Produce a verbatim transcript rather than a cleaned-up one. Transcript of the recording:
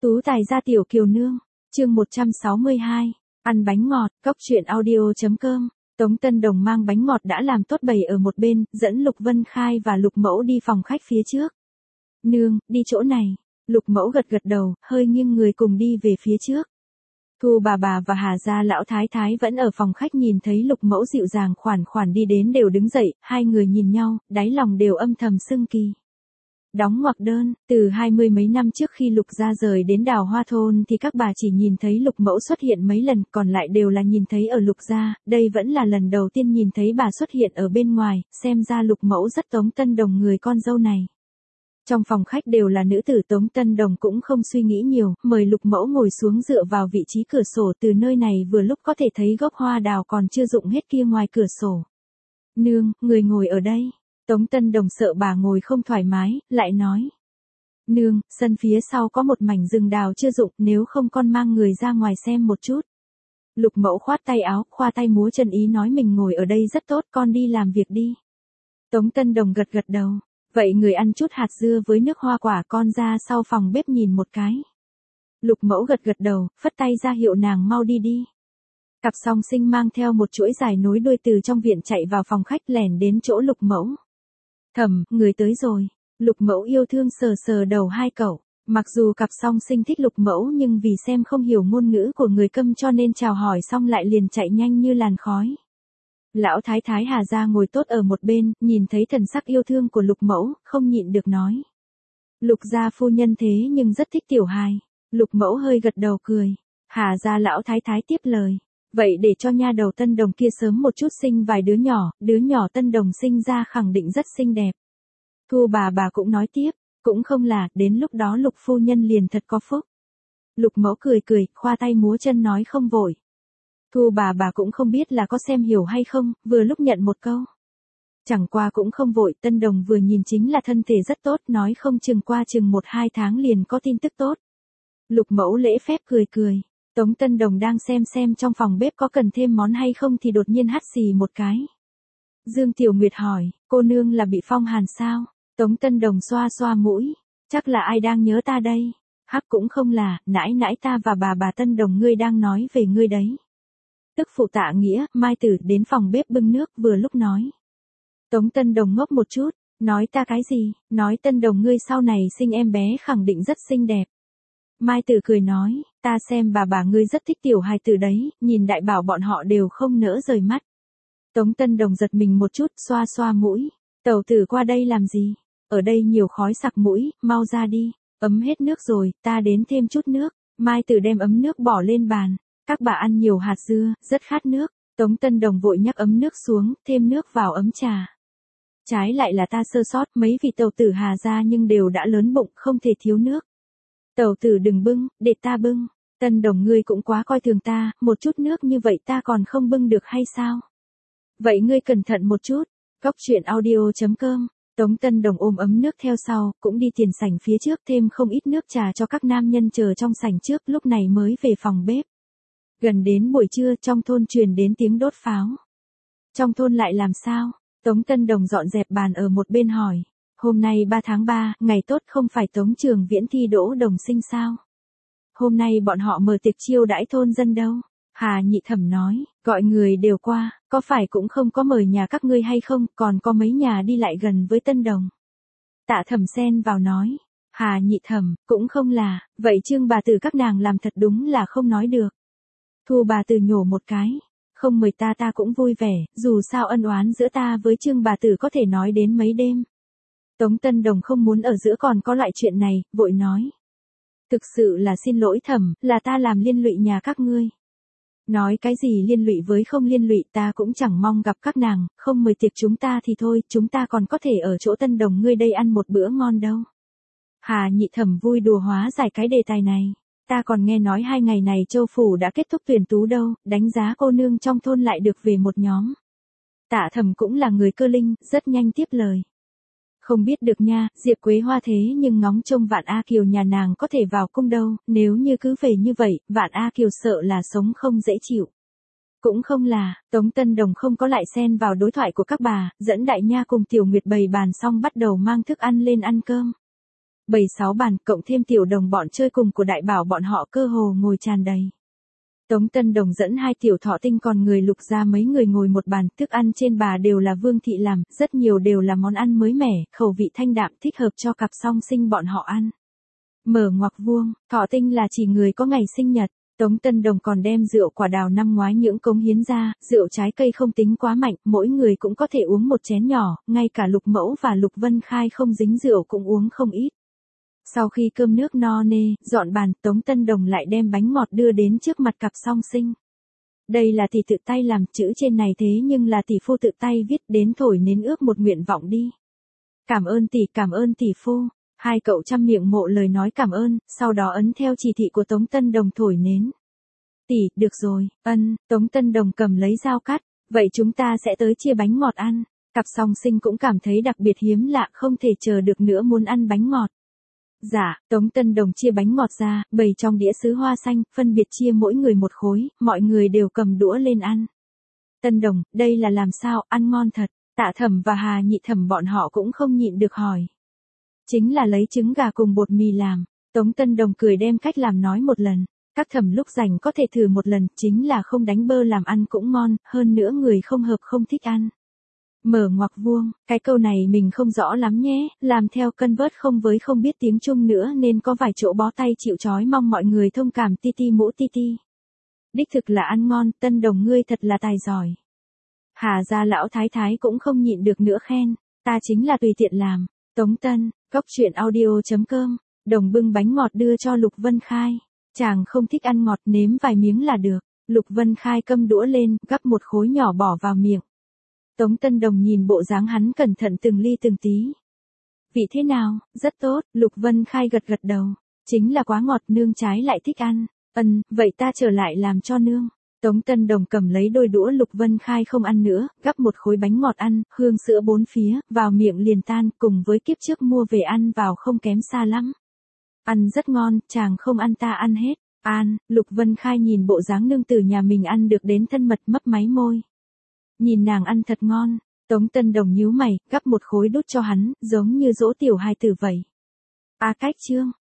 Tú tài gia tiểu kiều nương, chương một trăm sáu mươi hai, ăn bánh ngọt, cốc truyện audio.com. Tống Tân Đồng mang bánh ngọt đã làm tốt bày ở một bên, dẫn Lục Vân Khai và Lục Mẫu đi phòng khách phía trước. Nương, đi chỗ này. Lục Mẫu gật gật đầu, hơi nghiêng người cùng đi về phía trước. Thu bà bà và Hà gia lão thái thái vẫn ở phòng khách nhìn thấy Lục Mẫu dịu dàng khoản khoản đi đến đều đứng dậy, hai người nhìn nhau, đáy lòng đều âm thầm sưng kỳ. Đóng ngoặc đơn, từ hai mươi mấy năm trước khi Lục gia rời đến Đào Hoa thôn thì các bà chỉ nhìn thấy Lục Mẫu xuất hiện mấy lần, còn lại đều là nhìn thấy ở Lục gia, đây vẫn là lần đầu tiên nhìn thấy bà xuất hiện ở bên ngoài, xem ra Lục Mẫu rất Tống Tân Đồng người con dâu này. Trong phòng khách đều là nữ tử, Tống Tân Đồng cũng không suy nghĩ nhiều, mời Lục Mẫu ngồi xuống dựa vào vị trí cửa sổ, từ nơi này vừa lúc có thể thấy gốc hoa đào còn chưa rụng hết kia ngoài cửa sổ. Nương, người ngồi ở đây. Tống Tân Đồng sợ bà ngồi không thoải mái, lại nói. Nương, sân phía sau có một mảnh rừng đào chưa rụng, nếu không con mang người ra ngoài xem một chút. Lục Mẫu khoát tay áo, khoa tay múa chân ý nói mình ngồi ở đây rất tốt, con đi làm việc đi. Tống Tân Đồng gật gật đầu. Vậy người ăn chút hạt dưa với nước hoa quả, con ra sau phòng bếp nhìn một cái. Lục Mẫu gật gật đầu, phất tay ra hiệu nàng mau đi đi. Cặp song sinh mang theo một chuỗi dài nối đuôi từ trong viện chạy vào phòng khách, lẻn đến chỗ Lục Mẫu. Thầm, người tới rồi. Lục Mẫu yêu thương sờ sờ đầu hai cậu. Mặc dù cặp song sinh thích Lục Mẫu nhưng vì xem không hiểu ngôn ngữ của người Câm cho nên chào hỏi xong lại liền chạy nhanh như làn khói. Lão thái thái Hà gia ngồi tốt ở một bên, nhìn thấy thần sắc yêu thương của Lục Mẫu, không nhịn được nói. Lục gia phu nhân thế nhưng rất thích tiểu hài. Lục Mẫu hơi gật đầu cười. Hà gia lão thái thái tiếp lời. Vậy để cho nha đầu Tân Đồng kia sớm một chút sinh vài đứa nhỏ, đứa nhỏ Tân Đồng sinh ra khẳng định rất xinh đẹp. Thu bà bà cũng nói tiếp, cũng không là, đến lúc đó Lục phu nhân liền thật có phúc. Lục Mẫu cười cười, khoa tay múa chân nói không vội. Thu bà bà cũng không biết là có xem hiểu hay không, vừa lúc nhận một câu. Chẳng qua cũng không vội, Tân Đồng vừa nhìn chính là thân thể rất tốt, nói không chừng qua chừng một hai tháng liền có tin tức tốt. Lục Mẫu lễ phép cười cười. Tống Tân Đồng đang xem xem trong phòng bếp có cần thêm món hay không thì đột nhiên hắt xì một cái. Dương Tiểu Nguyệt hỏi, cô nương là bị phong hàn sao? Tống Tân Đồng xoa xoa mũi, chắc là ai đang nhớ ta đây? Hắc cũng không là, nãi nãi ta và bà bà Tân Đồng ngươi đang nói về ngươi đấy. Tức phụ Tạ Nghĩa, Mai Tử đến phòng bếp bưng nước vừa lúc nói. Tống Tân Đồng ngốc một chút, nói ta cái gì, nói Tân Đồng ngươi sau này sinh em bé khẳng định rất xinh đẹp. Mai Tử cười nói, ta xem bà bà ngươi rất thích tiểu hài tử đấy, nhìn đại bảo bọn họ đều không nỡ rời mắt. Tống Tân Đồng giật mình một chút, xoa xoa mũi, tẩu tử qua đây làm gì, ở đây nhiều khói sặc mũi, mau ra đi, ấm hết nước rồi, ta đến thêm chút nước. Mai Tử đem ấm nước bỏ lên bàn, các bà ăn nhiều hạt dưa, rất khát nước. Tống Tân Đồng vội nhắc ấm nước xuống, thêm nước vào ấm trà. Trái lại là ta sơ sót, mấy vị tẩu tử Hà gia nhưng đều đã lớn bụng, không thể thiếu nước. Tẩu tử đừng bưng, để ta bưng. Tân Đồng ngươi cũng quá coi thường ta, một chút nước như vậy ta còn không bưng được hay sao? Vậy ngươi cẩn thận một chút. Cốc truyện audio.com. Tống Tân Đồng ôm ấm nước theo sau, cũng đi tiền sảnh phía trước thêm không ít nước trà cho các nam nhân chờ trong sảnh trước, lúc này mới về phòng bếp. Gần đến buổi trưa, trong thôn truyền đến tiếng đốt pháo. Trong thôn lại làm sao? Tống Tân Đồng dọn dẹp bàn ở một bên hỏi. Hôm nay ba tháng ba, ngày tốt không phải Tống Trường Viễn thi đỗ đồng sinh sao? Hôm nay bọn họ mở tiệc chiêu đãi thôn dân đâu? Hà Nhị Thẩm nói, gọi người đều qua, có phải cũng không có mời nhà các ngươi hay không, còn có mấy nhà đi lại gần với Tân Đồng. Tạ Thẩm xen vào nói, Hà Nhị Thẩm, cũng không là, vậy Trương bà tử các nàng làm thật đúng là không nói được. Thu bà tử nhổ một cái, không mời ta ta cũng vui vẻ, dù sao ân oán giữa ta với Trương bà tử có thể nói đến mấy đêm. Tống Tân Đồng không muốn ở giữa còn có loại chuyện này, vội nói. Thực sự là xin lỗi Thẩm, là ta làm liên lụy nhà các ngươi. Nói cái gì liên lụy với không liên lụy, ta cũng chẳng mong gặp các nàng, không mời tiệc chúng ta thì thôi, chúng ta còn có thể ở chỗ Tân Đồng ngươi đây ăn một bữa ngon đâu. Hà Nhị Thẩm vui đùa hóa giải cái đề tài này. Ta còn nghe nói hai ngày này Châu Phủ đã kết thúc tuyển tú đâu, đánh giá cô nương trong thôn lại được về một nhóm. Tạ Thẩm cũng là người cơ linh, rất nhanh tiếp lời. Không biết được nha, Diệp Quế Hoa thế nhưng ngóng trông Vạn A Kiều nhà nàng có thể vào cung đâu, nếu như cứ về như vậy, Vạn A Kiều sợ là sống không dễ chịu. Cũng không là, Tống Tân Đồng không có lại xen vào đối thoại của các bà, dẫn Đại Nha cùng Tiểu Nguyệt bày bàn xong bắt đầu mang thức ăn lên ăn cơm. Bảy sáu bàn, cộng thêm tiểu đồng bọn chơi cùng của đại bảo bọn họ cơ hồ ngồi tràn đầy. Tống Tân Đồng dẫn hai tiểu thọ tinh còn người Lục ra mấy người ngồi một bàn, thức ăn trên bà đều là Vương thị làm, rất nhiều đều là món ăn mới mẻ, khẩu vị thanh đạm thích hợp cho cặp song sinh bọn họ ăn. Mở ngoặc vuông, thọ tinh là chỉ người có ngày sinh nhật. Tống Tân Đồng còn đem rượu quả đào năm ngoái những cống hiến ra, rượu trái cây không tính quá mạnh, mỗi người cũng có thể uống một chén nhỏ, ngay cả Lục Mẫu và Lục Vân Khai không dính rượu cũng uống không ít. Sau khi cơm nước no nê, dọn bàn, Tống Tân Đồng lại đem bánh ngọt đưa đến trước mặt cặp song sinh. Đây là tỷ tự tay làm, chữ trên này thế nhưng là tỷ phu tự tay viết, đến thổi nến ước một nguyện vọng đi. Cảm ơn tỷ, cảm ơn tỷ phu. Hai cậu chăm miệng mộ lời nói cảm ơn, sau đó ấn theo chỉ thị của Tống Tân Đồng thổi nến. Tỷ, được rồi, ân, Tống Tân Đồng cầm lấy dao cắt, vậy chúng ta sẽ tới chia bánh ngọt ăn. Cặp song sinh cũng cảm thấy đặc biệt hiếm lạ, không thể chờ được nữa muốn ăn bánh ngọt. Dạ, Tống Tân Đồng chia bánh ngọt ra, bày trong đĩa sứ hoa xanh, phân biệt chia mỗi người một khối, mọi người đều cầm đũa lên ăn. Tân Đồng, đây là làm sao, ăn ngon thật, Tạ Thẩm và Hà Nhị Thẩm bọn họ cũng không nhịn được hỏi. Chính là lấy trứng gà cùng bột mì làm. Tống Tân Đồng cười đem cách làm nói một lần. Các thẩm lúc rảnh có thể thử một lần, chính là không đánh bơ làm ăn cũng ngon, hơn nữa người không hợp không thích ăn. Mở ngoặc vuông, cái câu này mình không rõ lắm nhé, làm theo cân vớt không với không biết tiếng Trung nữa nên có vài chỗ bó tay chịu trói, mong mọi người thông cảm ti ti mũ ti ti. Đích thực là ăn ngon, Tân Đồng ngươi thật là tài giỏi. Hà gia lão thái thái cũng không nhịn được nữa khen, ta chính là tùy tiện làm. Tống Tân, cốc truyện audio chấm com, Đồng bưng bánh ngọt đưa cho Lục Vân Khai. Chàng không thích ăn ngọt, nếm vài miếng là được. Lục Vân Khai câm đũa lên, gắp một khối nhỏ bỏ vào miệng. Tống Tân Đồng nhìn bộ dáng hắn cẩn thận từng ly từng tí. Vị thế nào, rất tốt, Lục Vân Khai gật gật đầu. Chính là quá ngọt, nương trái lại thích ăn. Ừm, vậy ta trở lại làm cho nương. Tống Tân Đồng cầm lấy đôi đũa Lục Vân Khai không ăn nữa, gắp một khối bánh ngọt ăn, hương sữa bốn phía, vào miệng liền tan, cùng với kiếp trước mua về ăn vào không kém xa lắm. Ăn rất ngon, chàng không ăn ta ăn hết. An, Lục Vân Khai nhìn bộ dáng nương tử nhà mình ăn được đến thân mật mấp máy môi. Nhìn nàng ăn thật ngon, Tống Tân Đồng nhíu mày, gắp một khối đút cho hắn, giống như dỗ tiểu hài tử vậy. A cách chương,